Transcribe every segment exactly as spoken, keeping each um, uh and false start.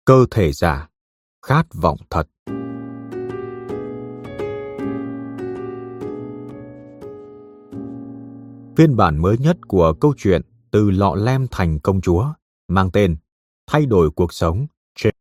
Cơ thể giả, khát vọng thật. Phiên bản mới nhất của câu chuyện Từ lọ lem thành công chúa mang tên Thay đổi cuộc sống trên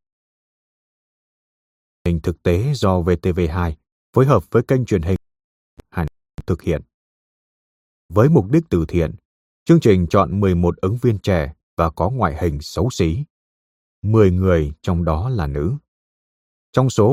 hình thực tế do vê tê vê hai phối hợp với kênh truyền hình Hàn thực hiện. Với mục đích từ thiện, chương trình chọn mười một ứng viên trẻ và có ngoại hình xấu xí. mười người trong đó là nữ. Trong số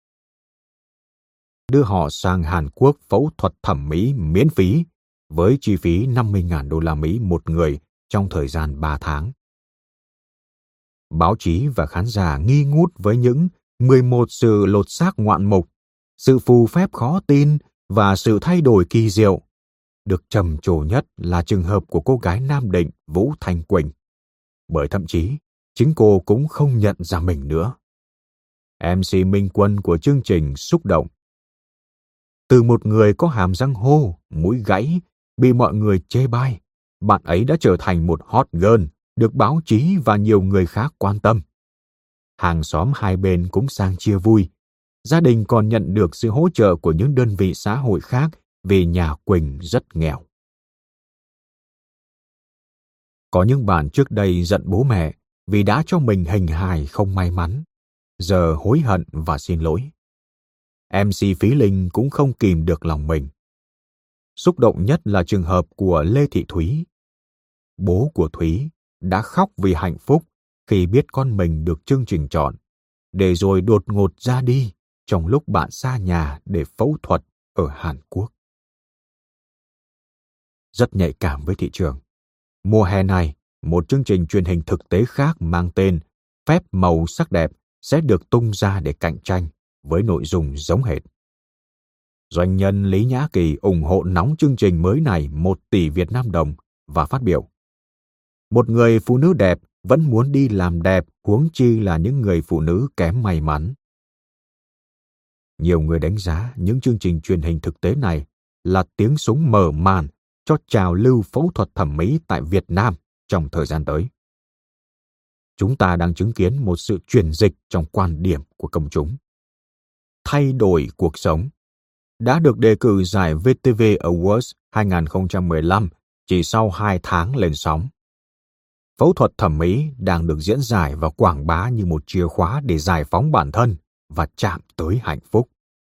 đưa họ sang Hàn Quốc phẫu thuật thẩm mỹ miễn phí với chi phí năm mươi nghìn đô la Mỹ một người trong thời gian ba tháng. Báo chí và khán giả nghi ngút với những mười một sự lột xác ngoạn mục, sự phù phép khó tin và sự thay đổi kỳ diệu. Được trầm trồ nhất là trường hợp của cô gái Nam Định Vũ Thanh Quỳnh. Bởi thậm chí, chính cô cũng không nhận ra mình nữa. em xê Minh Quân của chương trình xúc động. Từ một người có hàm răng hô, mũi gãy, bị mọi người chê bai, bạn ấy đã trở thành một hot girl, được báo chí và nhiều người khác quan tâm. Hàng xóm hai bên cũng sang chia vui. Gia đình còn nhận được sự hỗ trợ của những đơn vị xã hội khác vì nhà Quỳnh rất nghèo. Có những bạn trước đây giận bố mẹ vì đã cho mình hình hài không may mắn, giờ hối hận và xin lỗi. em xê Phí Linh cũng không kìm được lòng mình. Xúc động nhất là trường hợp của Lê Thị Thúy. Bố của Thúy đã khóc vì hạnh phúc khi biết con mình được chương trình chọn, để rồi đột ngột ra đi trong lúc bạn xa nhà để phẫu thuật ở Hàn Quốc. Rất nhạy cảm với thị trường. Mùa hè này, một chương trình truyền hình thực tế khác mang tên Phép màu sắc đẹp sẽ được tung ra để cạnh tranh với nội dung giống hệt. Doanh nhân Lý Nhã Kỳ ủng hộ nóng chương trình mới này một tỷ Việt Nam đồng và phát biểu: một người phụ nữ đẹp vẫn muốn đi làm đẹp, huống chi là những người phụ nữ kém may mắn. Nhiều người đánh giá những chương trình truyền hình thực tế này là tiếng súng mở màn cho trào lưu phẫu thuật thẩm mỹ tại Việt Nam trong thời gian tới. Chúng ta đang chứng kiến một sự chuyển dịch trong quan điểm của công chúng. Thay đổi cuộc sống đã được đề cử giải vê tê vê Awards hai không một lăm chỉ sau hai tháng lên sóng. Phẫu thuật thẩm mỹ đang được diễn giải và quảng bá như một chìa khóa để giải phóng bản thân và chạm tới hạnh phúc.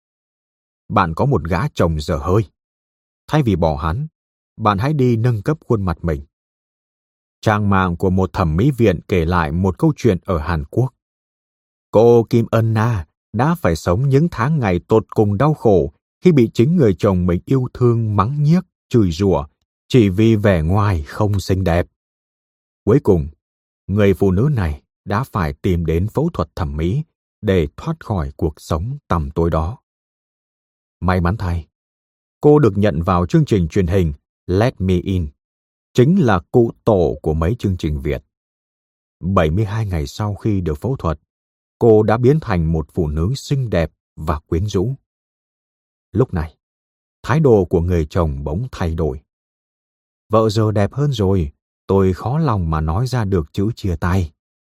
Bạn có một gã chồng dở hơi. Thay vì bỏ hắn, bạn hãy đi nâng cấp khuôn mặt mình. Trang mạng của một thẩm mỹ viện kể lại một câu chuyện ở Hàn Quốc. Cô Kim Eun Na đã phải sống những tháng ngày tột cùng đau khổ khi bị chính người chồng mình yêu thương mắng nhiếc, chửi rủa chỉ vì vẻ ngoài không xinh đẹp. Cuối cùng, người phụ nữ này đã phải tìm đến phẫu thuật thẩm mỹ để thoát khỏi cuộc sống tăm tối đó. May mắn thay, cô được nhận vào chương trình truyền hình Let Me In, chính là cụ tổ của mấy chương trình Việt. bảy mươi hai ngày sau khi được phẫu thuật, cô đã biến thành một phụ nữ xinh đẹp và quyến rũ. Lúc này, thái độ của người chồng bỗng thay đổi. Vợ giờ đẹp hơn rồi, tôi khó lòng mà nói ra được chữ chia tay.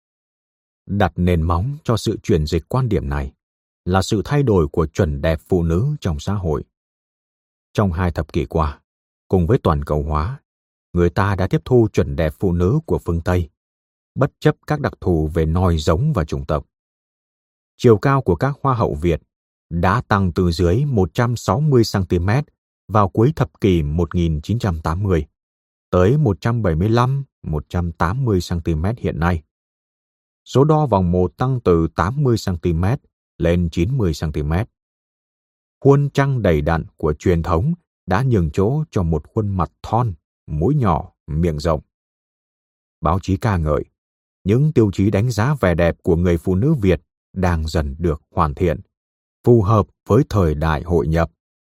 Đặt nền móng cho sự chuyển dịch quan điểm này là sự thay đổi của chuẩn đẹp phụ nữ trong xã hội. Trong hai thập kỷ qua, cùng với toàn cầu hóa, người ta đã tiếp thu chuẩn đẹp phụ nữ của phương Tây, bất chấp các đặc thù về nòi giống và chủng tộc. Chiều cao của các hoa hậu Việt đã tăng từ dưới một trăm sáu mươi xăng ti mét vào cuối thập kỷ một nghìn chín trăm tám mươi tới một trăm bảy mươi lăm đến một trăm tám mươi xăng ti mét hiện nay. Số đo vòng một tăng từ tám mươi xăng ti mét lên chín mươi xăng ti mét. Khuôn trăng đầy đặn của truyền thống đã nhường chỗ cho một khuôn mặt thon, mũi nhỏ, miệng rộng. Báo chí ca ngợi, những tiêu chí đánh giá vẻ đẹp của người phụ nữ Việt đang dần được hoàn thiện, phù hợp với thời đại hội nhập.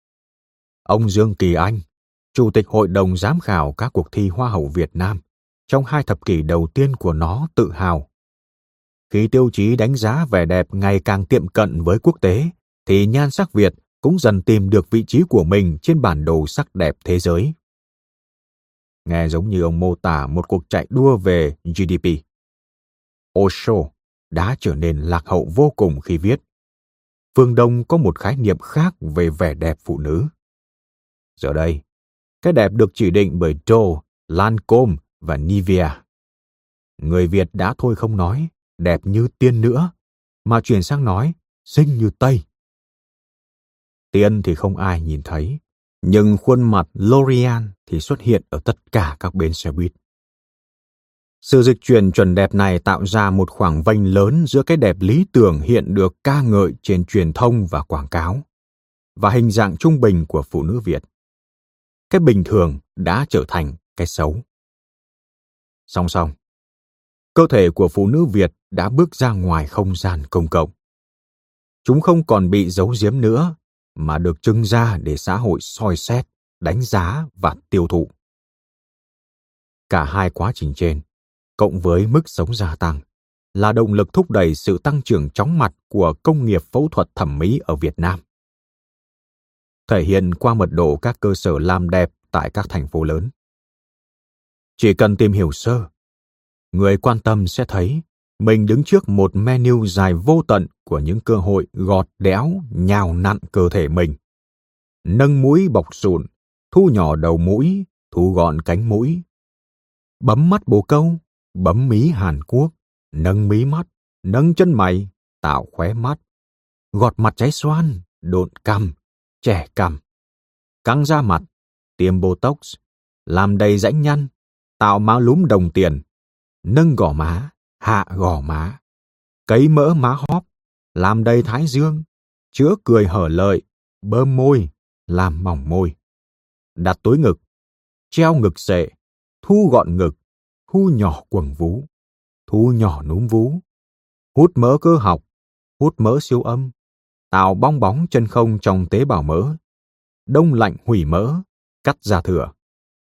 Ông Dương Kỳ Anh, Chủ tịch Hội đồng Giám khảo các cuộc thi Hoa hậu Việt Nam, trong hai thập kỷ đầu tiên của nó tự hào: khi tiêu chí đánh giá vẻ đẹp ngày càng tiệm cận với quốc tế, thì nhan sắc Việt cũng dần tìm được vị trí của mình trên bản đồ sắc đẹp thế giới. Nghe giống như ông mô tả một cuộc chạy đua về giê đê pê. Osho, đã trở nên lạc hậu vô cùng khi viết phương Đông có một khái niệm khác về vẻ đẹp phụ nữ. Giờ đây, cái đẹp được chỉ định bởi Dole, Lancôme và Nivea. Người Việt đã thôi không nói đẹp như tiên nữa, mà chuyển sang nói xinh như Tây. Tiên thì không ai nhìn thấy, nhưng khuôn mặt L'Oreal thì xuất hiện ở tất cả các bến xe buýt. Sự dịch chuyển chuẩn đẹp này tạo ra một khoảng vênh lớn giữa cái đẹp lý tưởng hiện được ca ngợi trên truyền thông và quảng cáo, và hình dạng trung bình của phụ nữ Việt. Cái bình thường đã trở thành cái xấu. Song song, cơ thể của phụ nữ Việt đã bước ra ngoài không gian công cộng. Chúng không còn bị giấu giếm nữa, mà được trưng ra để xã hội soi xét, đánh giá và tiêu thụ. Cả hai quá trình trên, cộng với mức sống gia tăng, là động lực thúc đẩy sự tăng trưởng chóng mặt của công nghiệp phẫu thuật thẩm mỹ ở Việt Nam. Thể hiện qua mật độ các cơ sở làm đẹp tại các thành phố lớn. Chỉ cần tìm hiểu sơ, người quan tâm sẽ thấy mình đứng trước một menu dài vô tận của những cơ hội gọt đẽo, nhào nặn cơ thể mình. Nâng mũi bọc sụn, thu nhỏ đầu mũi, thu gọn cánh mũi. Bấm mắt bồ câu, bấm mí Hàn Quốc, nâng mí mắt, nâng chân mày, tạo khóe mắt. Gọt mặt trái xoan, độn cằm, trẻ cằm. Căng da mặt, tiêm Botox, làm đầy rãnh nhăn, tạo má lúm đồng tiền, nâng gò má, hạ gò má, cấy mỡ má hóp, làm đầy thái dương, chữa cười hở lợi, bơm môi, làm mỏng môi, đặt túi ngực, treo ngực xệ, thu gọn ngực, thu nhỏ quầng vú, thu nhỏ núm vú, hút mỡ cơ học, hút mỡ siêu âm, tạo bong bóng chân không trong tế bào mỡ, đông lạnh hủy mỡ, cắt da thừa,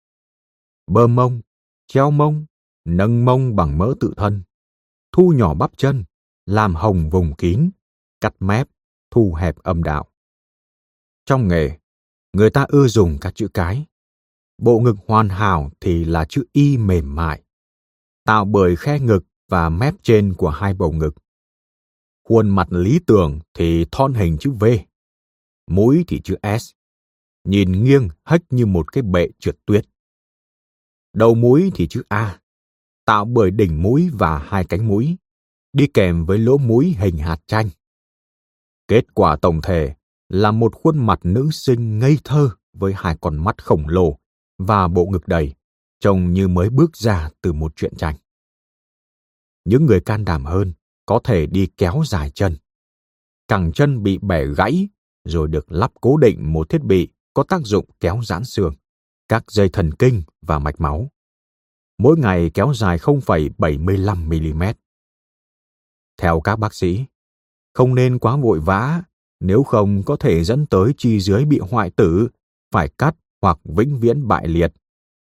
bơm mông, treo mông, nâng mông bằng mỡ tự thân, thu nhỏ bắp chân, làm hồng vùng kín, cắt mép, thu hẹp âm đạo. Trong nghề, người ta ưa dùng các chữ cái. Bộ ngực hoàn hảo thì là chữ Y mềm mại, tạo bởi khe ngực và mép trên của hai bầu ngực. Khuôn mặt lý tưởng thì thon hình chữ V, mũi thì chữ S, nhìn nghiêng hếch như một cái bệ trượt tuyết. Đầu mũi thì chữ A, tạo bởi đỉnh mũi và hai cánh mũi, đi kèm với lỗ mũi hình hạt chanh. Kết quả tổng thể là một khuôn mặt nữ sinh ngây thơ với hai con mắt khổng lồ và bộ ngực đầy, trông như mới bước ra từ một truyện tranh. Những người can đảm hơn có thể đi kéo dài chân. Cẳng chân bị bẻ gãy rồi được lắp cố định một thiết bị có tác dụng kéo giãn xương, các dây thần kinh và mạch máu. Mỗi ngày kéo dài không phẩy bảy mươi lăm mi-li-mét. Theo các bác sĩ, không nên quá vội vã, nếu không có thể dẫn tới chi dưới bị hoại tử, phải cắt hoặc vĩnh viễn bại liệt.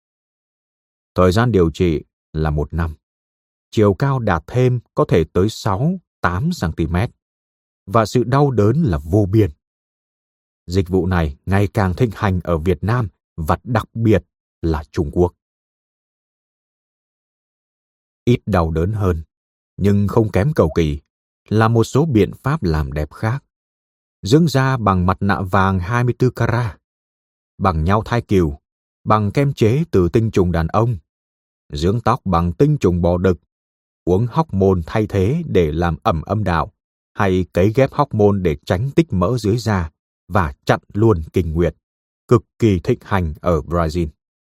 Thời gian điều trị là một năm. Chiều cao đạt thêm có thể tới sáu đến tám xăng-ti-mét. Và sự đau đớn là vô biên. Dịch vụ này ngày càng thịnh hành ở Việt Nam và đặc biệt là Trung Quốc. Ít đau đớn hơn, nhưng không kém cầu kỳ, là một số biện pháp làm đẹp khác. Dưỡng da bằng mặt nạ vàng hai mươi tư carat, bằng nhau thai cừu, bằng kem chế từ tinh trùng đàn ông, dưỡng tóc bằng tinh trùng bò đực, uống hormone thay thế để làm ẩm âm đạo, hay cấy ghép hormone để tránh tích mỡ dưới da và chặn luôn kinh nguyệt, cực kỳ thịnh hành ở Brazil.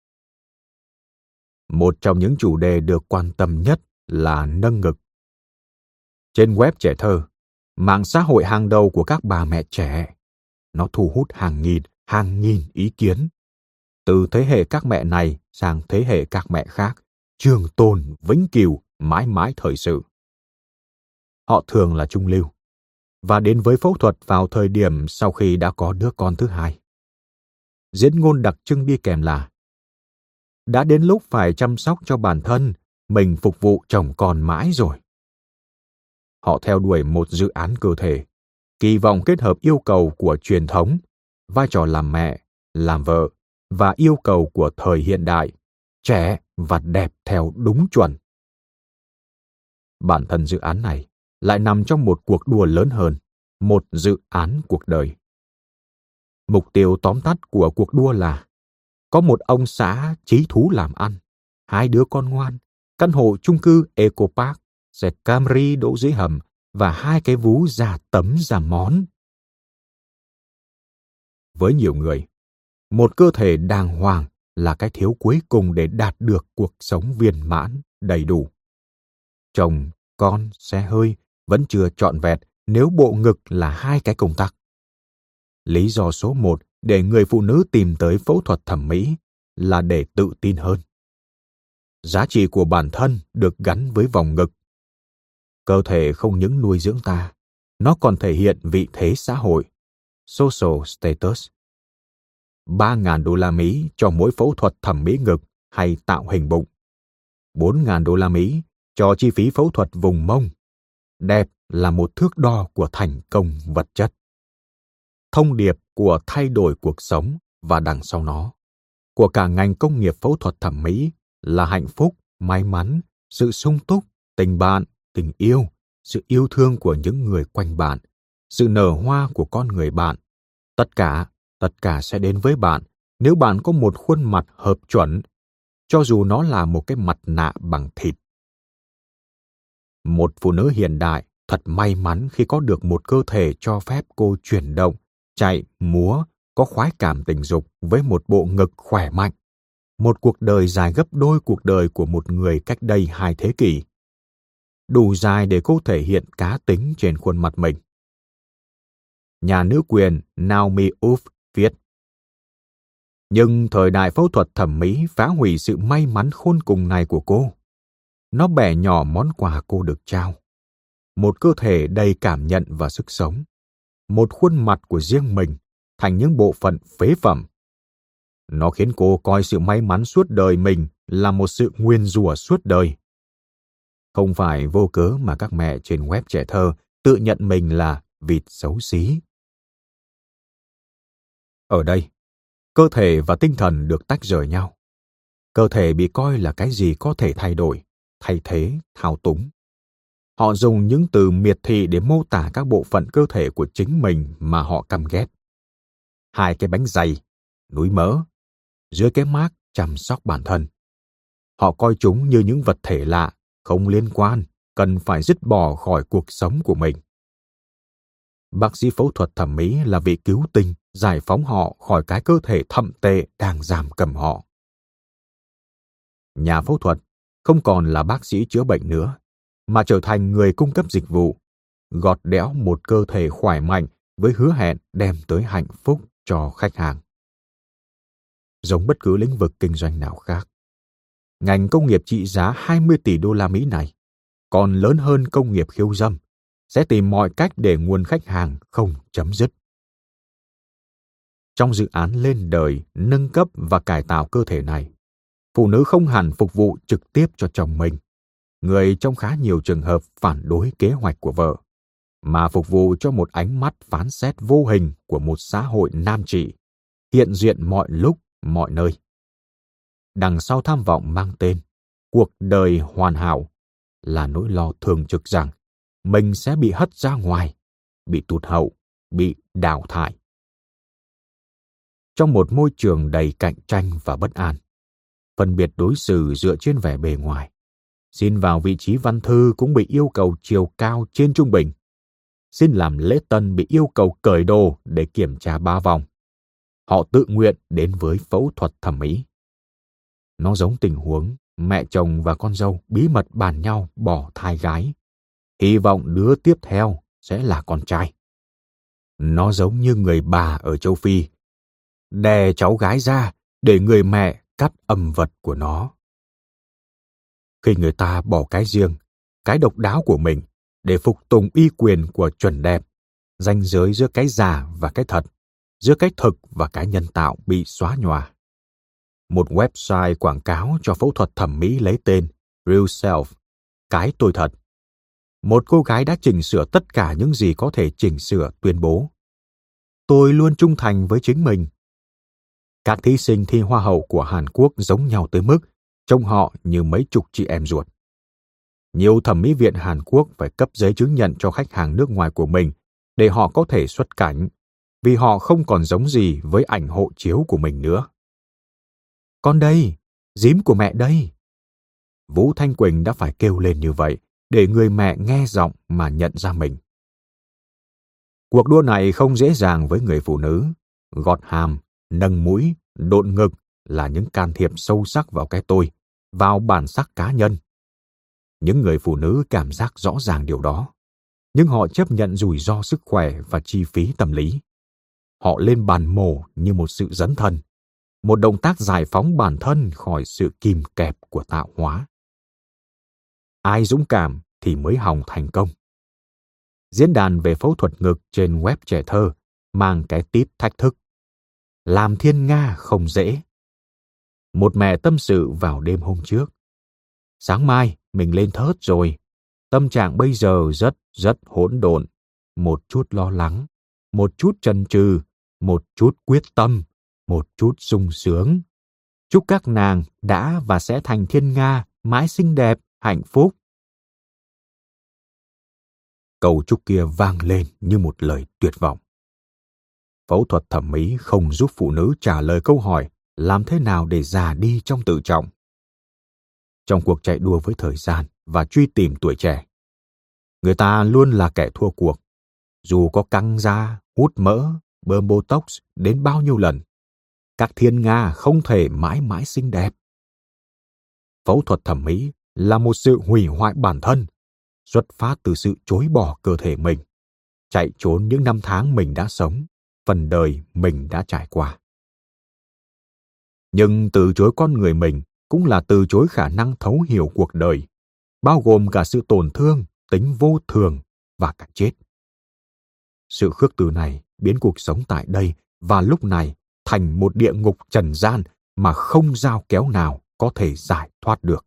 Một trong những chủ đề được quan tâm nhất là nâng ngực. Trên web Trẻ Thơ, mạng xã hội hàng đầu của các bà mẹ trẻ, nó thu hút hàng nghìn, hàng nghìn ý kiến. Từ thế hệ các mẹ này sang thế hệ các mẹ khác, trường tồn, vĩnh cửu, mãi mãi thời sự. Họ thường là trung lưu, và đến với phẫu thuật vào thời điểm sau khi đã có đứa con thứ hai. Diễn ngôn đặc trưng đi kèm là: đã đến lúc phải chăm sóc cho bản thân, mình phục vụ chồng con mãi rồi. Họ theo đuổi một dự án cơ thể, kỳ vọng kết hợp yêu cầu của truyền thống, vai trò làm mẹ, làm vợ và yêu cầu của thời hiện đại, trẻ và đẹp theo đúng chuẩn. Bản thân dự án này lại nằm trong một cuộc đua lớn hơn, một dự án cuộc đời. Mục tiêu tóm tắt của cuộc đua là có một ông xã chí thú làm ăn, hai đứa con ngoan, căn hộ chung cư Eco Park, xe Camry đỗ dưới hầm và hai cái vú ra tấm ra món. Với nhiều người, một cơ thể đàng hoàng là cái thiếu cuối cùng để đạt được cuộc sống viên mãn, đầy đủ. Chồng, con, xe hơi vẫn chưa trọn vẹn nếu bộ ngực là hai cái công tắc. Lý do số một để người phụ nữ tìm tới phẫu thuật thẩm mỹ là để tự tin hơn. Giá trị của bản thân được gắn với vòng ngực. Cơ thể không những nuôi dưỡng ta, nó còn thể hiện vị thế xã hội, social status. ba nghìn đô la Mỹ cho mỗi phẫu thuật thẩm mỹ ngực hay tạo hình bụng. bốn nghìn đô la Mỹ cho chi phí phẫu thuật vùng mông. Đẹp là một thước đo của thành công vật chất. Thông điệp của thay đổi cuộc sống và đằng sau nó, của cả ngành công nghiệp phẫu thuật thẩm mỹ là hạnh phúc, may mắn, sự sung túc, tình bạn, tình yêu, sự yêu thương của những người quanh bạn, sự nở hoa của con người bạn. Tất cả, tất cả sẽ đến với bạn nếu bạn có một khuôn mặt hợp chuẩn, cho dù nó là một cái mặt nạ bằng thịt. Một phụ nữ hiện đại thật may mắn khi có được một cơ thể cho phép cô chuyển động, chạy, múa, có khoái cảm tình dục với một bộ ngực khỏe mạnh. Một cuộc đời dài gấp đôi cuộc đời của một người cách đây hai thế kỷ. Đủ dài để cô thể hiện cá tính trên khuôn mặt mình. Nhà nữ quyền Naomi Wolf viết: nhưng thời đại phẫu thuật thẩm mỹ phá hủy sự may mắn khôn cùng này của cô. Nó bẻ nhỏ món quà cô được trao. Một cơ thể đầy cảm nhận và sức sống. Một khuôn mặt của riêng mình thành những bộ phận phế phẩm. Nó khiến cô coi sự may mắn suốt đời mình là một sự nguyền rủa suốt đời. Không phải vô cớ mà các mẹ trên web trẻ thơ tự nhận mình là vịt xấu xí. Ở đây, cơ thể và tinh thần được tách rời nhau. Cơ thể bị coi là cái gì có thể thay đổi, thay thế, thao túng. Họ dùng những từ miệt thị để mô tả các bộ phận cơ thể của chính mình mà họ căm ghét. Hai cái bánh dày, núi mỡ, dưới cái mác chăm sóc bản thân. Họ coi chúng như những vật thể lạ, không liên quan, cần phải dứt bỏ khỏi cuộc sống của mình. Bác sĩ phẫu thuật thẩm mỹ là vị cứu tinh giải phóng họ khỏi cái cơ thể thậm tệ đang giam cầm họ. Nhà phẫu thuật không còn là bác sĩ chữa bệnh nữa, mà trở thành người cung cấp dịch vụ, gọt đẽo một cơ thể khỏe mạnh với hứa hẹn đem tới hạnh phúc cho khách hàng. Giống bất cứ lĩnh vực kinh doanh nào khác, ngành công nghiệp trị giá hai mươi tỷ đô la Mỹ này, còn lớn hơn công nghiệp khiêu dâm, sẽ tìm mọi cách để nguồn khách hàng không chấm dứt. Trong dự án lên đời, nâng cấp và cải tạo cơ thể này, phụ nữ không hẳn phục vụ trực tiếp cho chồng mình, người trong khá nhiều trường hợp phản đối kế hoạch của vợ, mà phục vụ cho một ánh mắt phán xét vô hình của một xã hội nam trị, hiện diện mọi lúc, mọi nơi. Đằng sau tham vọng mang tên cuộc đời hoàn hảo là nỗi lo thường trực rằng mình sẽ bị hất ra ngoài, bị tụt hậu, bị đào thải. Trong một môi trường đầy cạnh tranh và bất an, phân biệt đối xử dựa trên vẻ bề ngoài, xin vào vị trí văn thư cũng bị yêu cầu chiều cao trên trung bình, xin làm lễ tân bị yêu cầu cởi đồ để kiểm tra ba vòng. Họ tự nguyện đến với phẫu thuật thẩm mỹ. Nó giống tình huống mẹ chồng và con dâu bí mật bàn nhau bỏ thai gái, hy vọng đứa tiếp theo sẽ là con trai. Nó giống như người bà ở châu Phi đè cháu gái ra để người mẹ cắt âm vật của nó. Khi người ta bỏ cái riêng, cái độc đáo của mình để phục tùng uy quyền của chuẩn đẹp, ranh giới giữa cái giả và cái thật, giữa cái thực và cái nhân tạo bị xóa nhòa. Một website quảng cáo cho phẫu thuật thẩm mỹ lấy tên Real Self, cái tôi thật. Một cô gái đã chỉnh sửa tất cả những gì có thể chỉnh sửa tuyên bố: tôi luôn trung thành với chính mình. Các thí sinh thi hoa hậu của Hàn Quốc giống nhau tới mức trông họ như mấy chục chị em ruột. Nhiều thẩm mỹ viện Hàn Quốc phải cấp giấy chứng nhận cho khách hàng nước ngoài của mình để họ có thể xuất cảnh, vì họ không còn giống gì với ảnh hộ chiếu của mình nữa. Con đây, dím của mẹ đây. Vũ Thanh Quỳnh đã phải kêu lên như vậy để người mẹ nghe giọng mà nhận ra mình. Cuộc đua này không dễ dàng với người phụ nữ. Gọt hàm, nâng mũi, độn ngực là những can thiệp sâu sắc vào cái tôi, vào bản sắc cá nhân. Những người phụ nữ cảm giác rõ ràng điều đó, nhưng họ chấp nhận rủi ro sức khỏe và chi phí tâm lý. Họ lên bàn mổ như một sự dấn thân, một động tác giải phóng bản thân khỏi sự kìm kẹp của tạo hóa. Ai dũng cảm thì mới hòng thành công. Diễn đàn về phẫu thuật ngực trên web Trẻ Thơ mang cái tít thách thức. Làm thiên nga không dễ. Một mẹ tâm sự vào đêm hôm trước. Sáng mai mình lên thớt rồi. Tâm trạng bây giờ rất rất hỗn độn. Một chút lo lắng, một chút chần chừ, một chút quyết tâm, một chút sung sướng. Chúc các nàng đã và sẽ thành thiên nga, mãi xinh đẹp, hạnh phúc. Câu chúc kia vang lên như một lời tuyệt vọng. Phẫu thuật thẩm mỹ không giúp phụ nữ trả lời câu hỏi làm thế nào để già đi trong tự trọng. Trong cuộc chạy đua với thời gian và truy tìm tuổi trẻ, người ta luôn là kẻ thua cuộc. Dù có căng da, hút mỡ, bơm botox đến bao nhiêu lần, các thiên nga không thể mãi mãi xinh đẹp. Phẫu thuật thẩm mỹ là một sự hủy hoại bản thân, xuất phát từ sự chối bỏ cơ thể mình, chạy trốn những năm tháng mình đã sống, phần đời mình đã trải qua. Nhưng từ chối con người mình cũng là từ chối khả năng thấu hiểu cuộc đời, bao gồm cả sự tổn thương, tính vô thường và cả chết. Sự khước từ này biến cuộc sống tại đây và lúc này thành một địa ngục trần gian mà không dao kéo nào có thể giải thoát được.